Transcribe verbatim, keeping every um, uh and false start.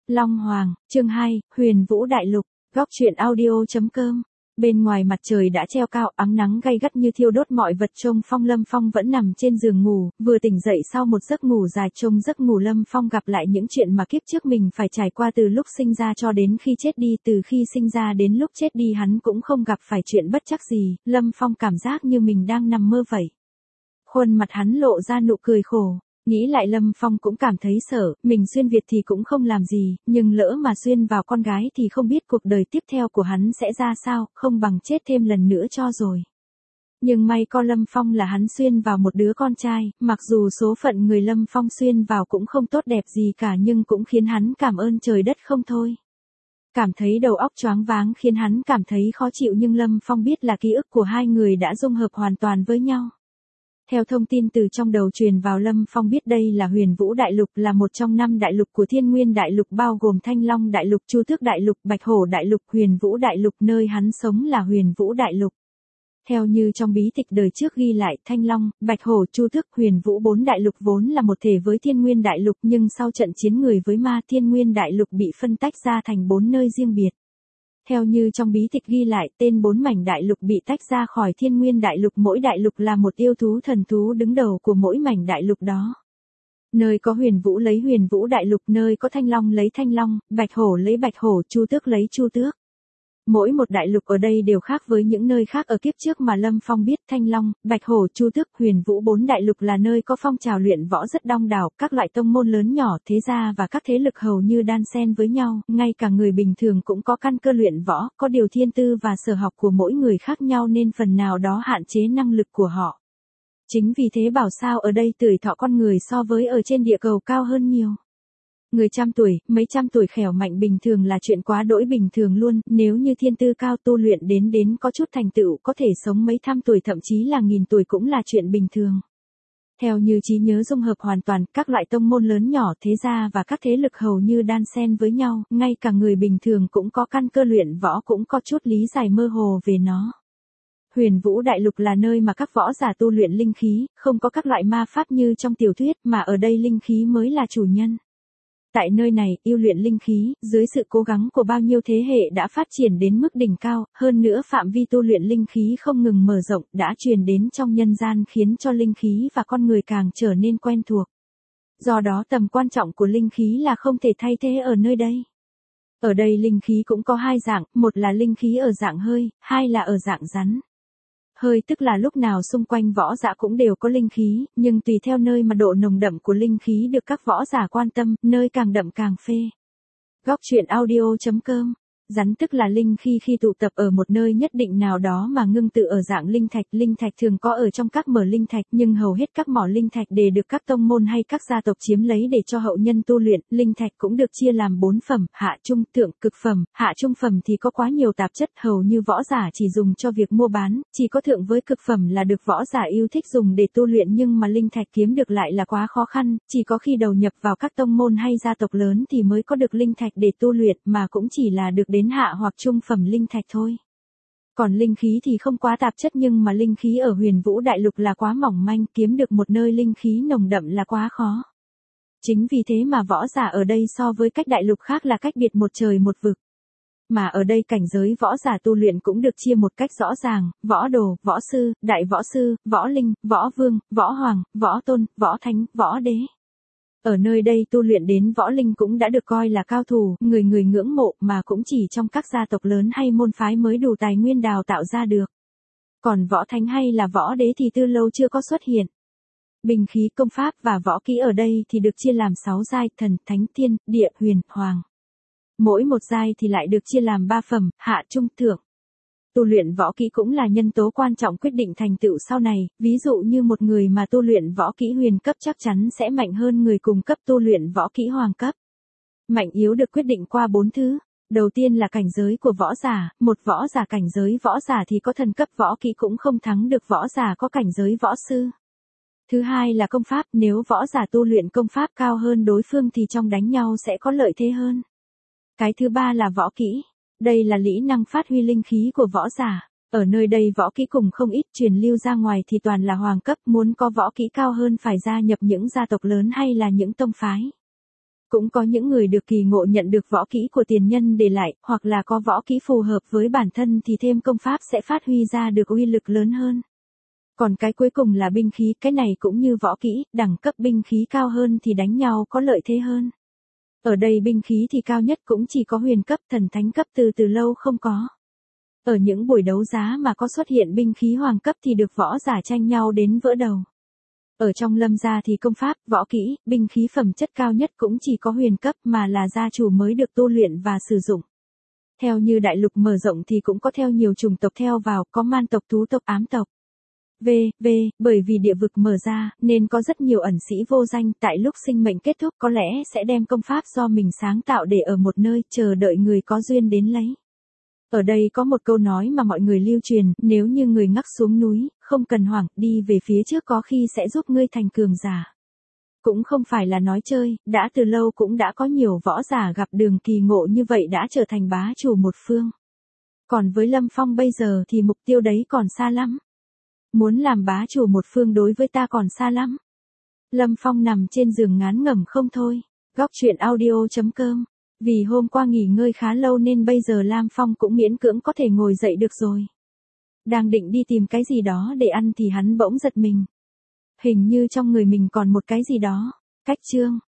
Long Hoàng, chương hai, Huyền Vũ Đại Lục, góc truyện audio.com. Bên ngoài mặt trời đã treo cao, ánh nắng gay gắt như thiêu đốt mọi vật. Trông Phong Lâm Phong vẫn nằm trên giường ngủ, vừa tỉnh dậy sau một giấc ngủ dài. Trông giấc ngủ Lâm Phong gặp lại những chuyện mà kiếp trước mình phải trải qua từ lúc sinh ra cho đến khi chết đi. Từ khi sinh ra đến lúc chết đi hắn cũng không gặp phải chuyện bất trắc gì, Lâm Phong cảm giác như mình đang nằm mơ vậy. Khuôn mặt hắn lộ ra nụ cười khổ. Nghĩ lại Lâm Phong cũng cảm thấy sợ, mình xuyên Việt thì cũng không làm gì, nhưng lỡ mà xuyên vào con gái thì không biết cuộc đời tiếp theo của hắn sẽ ra sao, không bằng chết thêm lần nữa cho rồi. Nhưng may có Lâm Phong là hắn xuyên vào một đứa con trai, mặc dù số phận người Lâm Phong xuyên vào cũng không tốt đẹp gì cả nhưng cũng khiến hắn cảm ơn trời đất không thôi. Cảm thấy đầu óc choáng váng khiến hắn cảm thấy khó chịu nhưng Lâm Phong biết là ký ức của hai người đã dung hợp hoàn toàn với nhau. Theo thông tin từ trong đầu truyền vào Lâm Phong biết đây là Huyền Vũ Đại Lục, là một trong năm đại lục của Thiên Nguyên Đại Lục bao gồm Thanh Long Đại Lục, Chu Tước Đại Lục, Bạch Hổ Đại Lục, Huyền Vũ Đại Lục, nơi hắn sống là Huyền Vũ Đại Lục. Theo như trong bí tịch đời trước ghi lại, Thanh Long, Bạch Hổ, Chu Tước, Huyền Vũ bốn đại lục vốn là một thể với Thiên Nguyên Đại Lục nhưng sau trận chiến người với ma Thiên Nguyên Đại Lục bị phân tách ra thành bốn nơi riêng biệt. Theo như trong bí tịch ghi lại, tên bốn mảnh đại lục bị tách ra khỏi Thiên Nguyên Đại Lục, mỗi đại lục là một yêu thú thần thú đứng đầu của mỗi mảnh đại lục đó. Nơi có Huyền Vũ lấy Huyền Vũ Đại Lục, nơi có Thanh Long lấy Thanh Long, Bạch Hổ lấy Bạch Hổ, Chu Tước lấy Chu Tước. Mỗi một đại lục ở đây đều khác với những nơi khác ở kiếp trước mà Lâm Phong biết. Thanh Long, Bạch Hổ, Chu Tước, Huyền Vũ bốn đại lục là nơi có phong trào luyện võ rất đông đảo, các loại tông môn lớn nhỏ, thế gia và các thế lực hầu như đan xen với nhau, ngay cả người bình thường cũng có căn cơ luyện võ, có điều thiên tư và sở học của mỗi người khác nhau nên phần nào đó hạn chế năng lực của họ. Chính vì thế bảo sao ở đây tuổi thọ con người so với ở trên địa cầu cao hơn nhiều. Người trăm tuổi, mấy trăm tuổi khỏe mạnh bình thường là chuyện quá đỗi bình thường luôn, nếu như thiên tư cao tu luyện đến đến có chút thành tựu có thể sống mấy trăm tuổi thậm chí là nghìn tuổi cũng là chuyện bình thường. Theo như trí nhớ dung hợp hoàn toàn, các loại tông môn lớn nhỏ, thế gia và các thế lực hầu như đan xen với nhau, ngay cả người bình thường cũng có căn cơ luyện võ cũng có chút lý giải mơ hồ về nó. Huyền Vũ Đại Lục là nơi mà các võ giả tu luyện linh khí, không có các loại ma pháp như trong tiểu thuyết mà ở đây linh khí mới là chủ nhân. Tại nơi này, yêu luyện linh khí, dưới sự cố gắng của bao nhiêu thế hệ đã phát triển đến mức đỉnh cao, hơn nữa phạm vi tu luyện linh khí không ngừng mở rộng, đã truyền đến trong nhân gian khiến cho linh khí và con người càng trở nên quen thuộc. Do đó tầm quan trọng của linh khí là không thể thay thế ở nơi đây. Ở đây linh khí cũng có hai dạng, một là linh khí ở dạng hơi, hai là ở dạng rắn. Hơi tức là lúc nào xung quanh võ giả cũng đều có linh khí, nhưng tùy theo nơi mà độ nồng đậm của linh khí được các võ giả quan tâm, nơi càng đậm càng phê. Góc truyện audio.com. Rắn tức là linh khí khi tụ tập ở một nơi nhất định nào đó mà ngưng tụ ở dạng linh thạch. Linh thạch thường có ở trong các mỏ linh thạch nhưng hầu hết các mỏ linh thạch đều được các tông môn hay các gia tộc chiếm lấy để cho hậu nhân tu luyện. Linh thạch cũng được chia làm bốn phẩm, hạ trung, thượng, cực phẩm. Hạ trung phẩm thì có quá nhiều tạp chất, hầu như võ giả chỉ dùng cho việc mua bán, chỉ có thượng với cực phẩm là được võ giả yêu thích dùng để tu luyện nhưng mà linh thạch kiếm được lại là quá khó khăn, chỉ có khi đầu nhập vào các tông môn hay gia tộc lớn thì mới có được linh thạch để tu luyện mà cũng chỉ là được đến hạ hoặc trung phẩm linh thạch thôi. Còn linh khí thì không quá tạp chất nhưng mà linh khí ở Huyền Vũ Đại Lục là quá mỏng manh, kiếm được một nơi linh khí nồng đậm là quá khó. Chính vì thế mà võ giả ở đây so với các đại lục khác là cách biệt một trời một vực. Mà ở đây cảnh giới võ giả tu luyện cũng được chia một cách rõ ràng, võ đồ, võ sư, đại võ sư, võ linh, võ vương, võ hoàng, võ tôn, võ thánh, võ đế. Ở nơi đây tu luyện đến võ linh cũng đã được coi là cao thủ, người người ngưỡng mộ mà cũng chỉ trong các gia tộc lớn hay môn phái mới đủ tài nguyên đào tạo ra được. Còn võ thánh hay là võ đế thì từ lâu chưa có xuất hiện. Binh khí, công pháp và võ kỹ ở đây thì được chia làm sáu giai, thần, thánh, thiên, địa, huyền, hoàng. Mỗi một giai thì lại được chia làm ba phẩm, hạ, trung, thượng. Tu luyện võ kỹ cũng là nhân tố quan trọng quyết định thành tựu sau này, ví dụ như một người mà tu luyện võ kỹ huyền cấp chắc chắn sẽ mạnh hơn người cùng cấp tu luyện võ kỹ hoàng cấp. Mạnh yếu được quyết định qua bốn thứ. Đầu tiên là cảnh giới của võ giả, một võ giả cảnh giới võ giả thì có thần cấp võ kỹ cũng không thắng được võ giả có cảnh giới võ sư. Thứ hai là công pháp, nếu võ giả tu luyện công pháp cao hơn đối phương thì trong đánh nhau sẽ có lợi thế hơn. Cái thứ ba là võ kỹ. Đây là lý năng phát huy linh khí của võ giả. Ở nơi đây võ kỹ cùng không ít, truyền lưu ra ngoài thì toàn là hoàng cấp, muốn có võ kỹ cao hơn phải gia nhập những gia tộc lớn hay là những tông phái. Cũng có những người được kỳ ngộ nhận được võ kỹ của tiền nhân để lại, hoặc là có võ kỹ phù hợp với bản thân thì thêm công pháp sẽ phát huy ra được uy lực lớn hơn. Còn cái cuối cùng là binh khí, cái này cũng như võ kỹ, đẳng cấp binh khí cao hơn thì đánh nhau có lợi thế hơn. Ở đây binh khí thì cao nhất cũng chỉ có huyền cấp, thần thánh cấp từ từ lâu không có. Ở những buổi đấu giá mà có xuất hiện binh khí hoàng cấp thì được võ giả tranh nhau đến vỡ đầu. Ở trong Lâm gia thì công pháp, võ kỹ, binh khí phẩm chất cao nhất cũng chỉ có huyền cấp mà là gia chủ mới được tu luyện và sử dụng. Theo như đại lục mở rộng thì cũng có theo nhiều chủng tộc theo vào, có man tộc, thú tộc, ám tộc. V, V, bởi vì địa vực mở ra, nên có rất nhiều ẩn sĩ vô danh, tại lúc sinh mệnh kết thúc có lẽ sẽ đem công pháp do mình sáng tạo để ở một nơi, chờ đợi người có duyên đến lấy. Ở đây có một câu nói mà mọi người lưu truyền, nếu như người ngắc xuống núi, không cần hoảng, đi về phía trước có khi sẽ giúp ngươi thành cường giả. Cũng không phải là nói chơi, đã từ lâu cũng đã có nhiều võ giả gặp đường kỳ ngộ như vậy đã trở thành bá chủ một phương. Còn với Lâm Phong bây giờ thì mục tiêu đấy còn xa lắm. Muốn làm bá chủ một phương đối với ta còn xa lắm. Lâm Phong nằm trên giường ngán ngẩm không thôi. Góc truyện audio chấm com. Vì hôm qua nghỉ ngơi khá lâu nên bây giờ Lam Phong cũng miễn cưỡng có thể ngồi dậy được rồi. Đang định đi tìm cái gì đó để ăn thì hắn bỗng giật mình. Hình như trong người mình còn một cái gì đó. Cách chương.